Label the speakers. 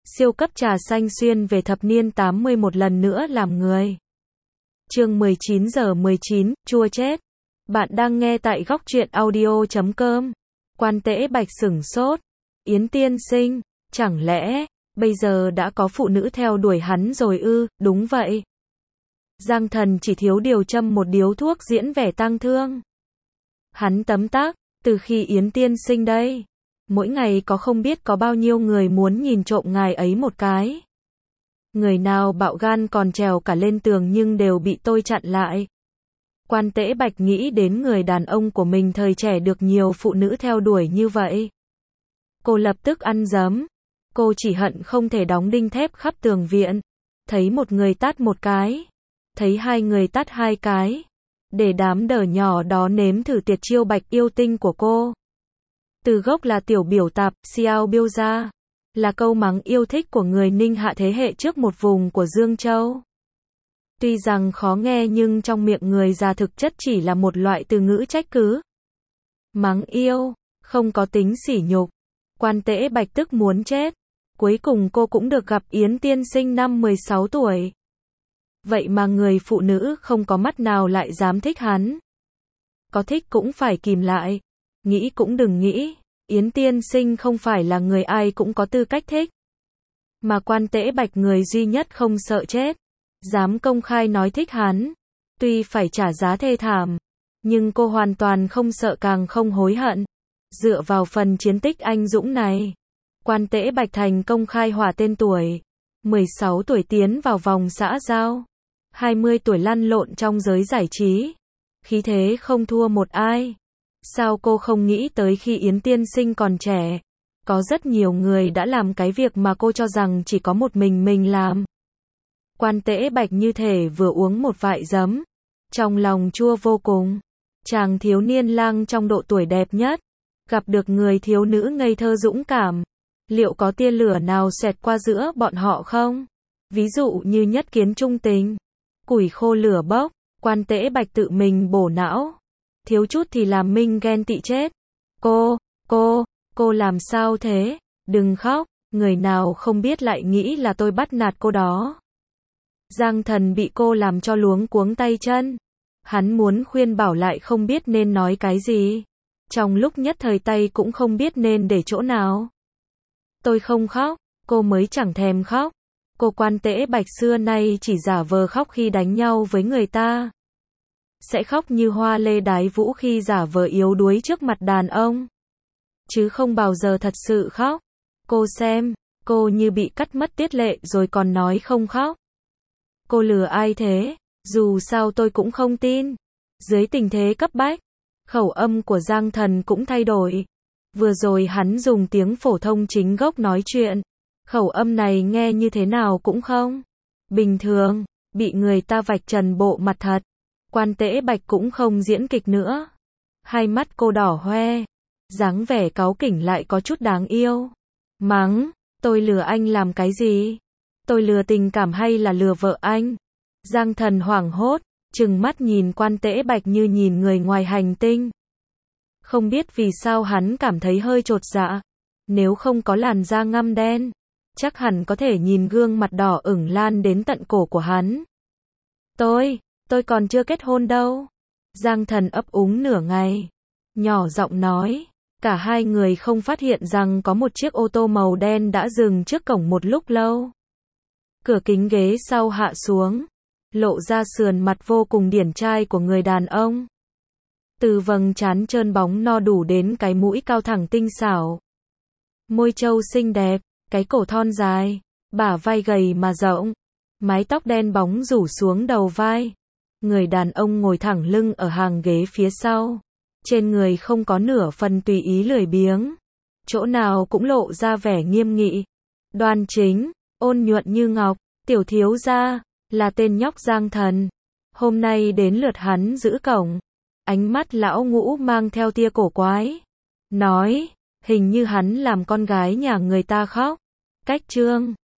Speaker 1: Siêu cấp trà xanh xuyên về thập niên 80 một lần nữa làm người. Chương 19:19, chua chết. Bạn đang nghe tại góc truyện audio.com. Quan Tễ Bạch sửng sốt. Yến tiên sinh, chẳng lẽ bây giờ đã có phụ nữ theo đuổi hắn rồi ư? Đúng vậy. Giang Thần chỉ thiếu điều châm một điếu thuốc diễn vẻ tang thương. Hắn tấm tắc, từ khi Yến tiên sinh đây, mỗi ngày có không biết có bao nhiêu người muốn nhìn trộm ngài ấy một cái. Người nào bạo gan còn trèo cả lên tường nhưng đều bị tôi chặn lại. Quan Tễ Bạch nghĩ đến người đàn ông của mình thời trẻ được nhiều phụ nữ theo đuổi như vậy. Cô lập tức ăn dấm. Cô chỉ hận không thể đóng đinh thép khắp tường viện. Thấy một người tát một cái. Thấy hai người tát hai cái. Để đám đờ nhỏ đó nếm thử tuyệt chiêu Bạch yêu tinh của cô. Từ gốc là tiểu biểu tạp, xiao biêu ra. Là câu mắng yêu thích của người Ninh Hạ thế hệ trước một vùng của Dương Châu. Tuy rằng khó nghe nhưng trong miệng người già thực chất chỉ là một loại từ ngữ trách cứ. Mắng yêu, không có tính sỉ nhục. Quan Tễ Bạch tức muốn chết. Cuối cùng cô cũng được gặp Yến tiên sinh năm 16 tuổi. Vậy mà người phụ nữ không có mắt nào lại dám thích hắn. Có thích cũng phải kìm lại. Nghĩ cũng đừng nghĩ. Yến tiên sinh không phải là người ai cũng có tư cách thích. Mà Quan Tễ Bạch người duy nhất không sợ chết. Dám công khai nói thích hắn. Tuy phải trả giá thê thảm. Nhưng cô hoàn toàn không sợ càng không hối hận. Dựa vào phần chiến tích anh dũng này. Quan Tễ Bạch thành công khai hỏa tên tuổi. 16 tuổi tiến vào vòng xã giao. 20 tuổi lăn lộn trong giới giải trí. Khí thế không thua một ai. Sao cô không nghĩ tới khi Yến tiên sinh còn trẻ? Có rất nhiều người đã làm cái việc mà cô cho rằng chỉ có một mình làm. Quan Tễ Bạch như thể vừa uống một vại giấm. Trong lòng chua vô cùng. Chàng thiếu niên lang trong độ tuổi đẹp nhất. Gặp được người thiếu nữ ngây thơ dũng cảm. Liệu có tia lửa nào xẹt qua giữa bọn họ không? Ví dụ như nhất kiến trung tình. Củi khô lửa bốc. Quan Tễ Bạch tự mình bổ não. Thiếu chút thì làm Minh ghen tị chết. Cô làm sao thế? Đừng khóc, người nào không biết lại nghĩ là tôi bắt nạt cô đó. Giang Thần bị cô làm cho luống cuống tay chân. Hắn muốn khuyên bảo lại không biết nên nói cái gì. Trong lúc nhất thời tay cũng không biết nên để chỗ nào. Tôi không khóc, cô mới chẳng thèm khóc. Cô Quan Tễ Bạch xưa nay chỉ giả vờ khóc khi đánh nhau với người ta. Sẽ khóc như hoa lê đái vũ khi giả vờ yếu đuối trước mặt đàn ông. Chứ không bao giờ thật sự khóc. Cô xem, cô như bị cắt mất tiết lệ rồi còn nói không khóc. Cô lừa ai thế? Dù sao tôi cũng không tin. Dưới tình thế cấp bách, khẩu âm của Giang Thần cũng thay đổi. Vừa rồi hắn dùng tiếng phổ thông chính gốc nói chuyện. Khẩu âm này nghe như thế nào cũng không bình thường, bị người ta vạch trần bộ mặt thật. Quan Tễ Bạch cũng không diễn kịch nữa. Hai mắt cô đỏ hoe, dáng vẻ cáu kỉnh lại có chút đáng yêu. Mắng, tôi lừa anh làm cái gì? Tôi lừa tình cảm hay là lừa vợ anh? Giang Thần hoảng hốt, trừng mắt nhìn Quan Tễ Bạch như nhìn người ngoài hành tinh. Không biết vì sao hắn cảm thấy hơi chột dạ. Nếu không có làn da ngăm đen, chắc hẳn có thể nhìn gương mặt đỏ ửng lan đến tận cổ của hắn. Tôi còn chưa kết hôn đâu. Giang Thần ấp úng nửa ngày. Nhỏ giọng nói. Cả hai người không phát hiện rằng có một chiếc ô tô màu đen đã dừng trước cổng một lúc lâu. Cửa kính ghế sau hạ xuống. Lộ ra sườn mặt vô cùng điển trai của người đàn ông. Từ vầng trán trơn bóng no đủ đến cái mũi cao thẳng tinh xảo. Môi trâu xinh đẹp, cái cổ thon dài, bả vai gầy mà rộng. Mái tóc đen bóng rủ xuống đầu vai. Người đàn ông ngồi thẳng lưng ở hàng ghế phía sau. Trên người không có nửa phần tùy ý lười biếng. Chỗ nào cũng lộ ra vẻ nghiêm nghị. Đoan chính, ôn nhuận như ngọc. Tiểu thiếu gia, là tên nhóc Giang Thần. Hôm nay đến lượt hắn giữ cổng. Ánh mắt lão ngũ mang theo tia cổ quái. Nói, hình như hắn làm con gái nhà người ta khóc. Cách trương,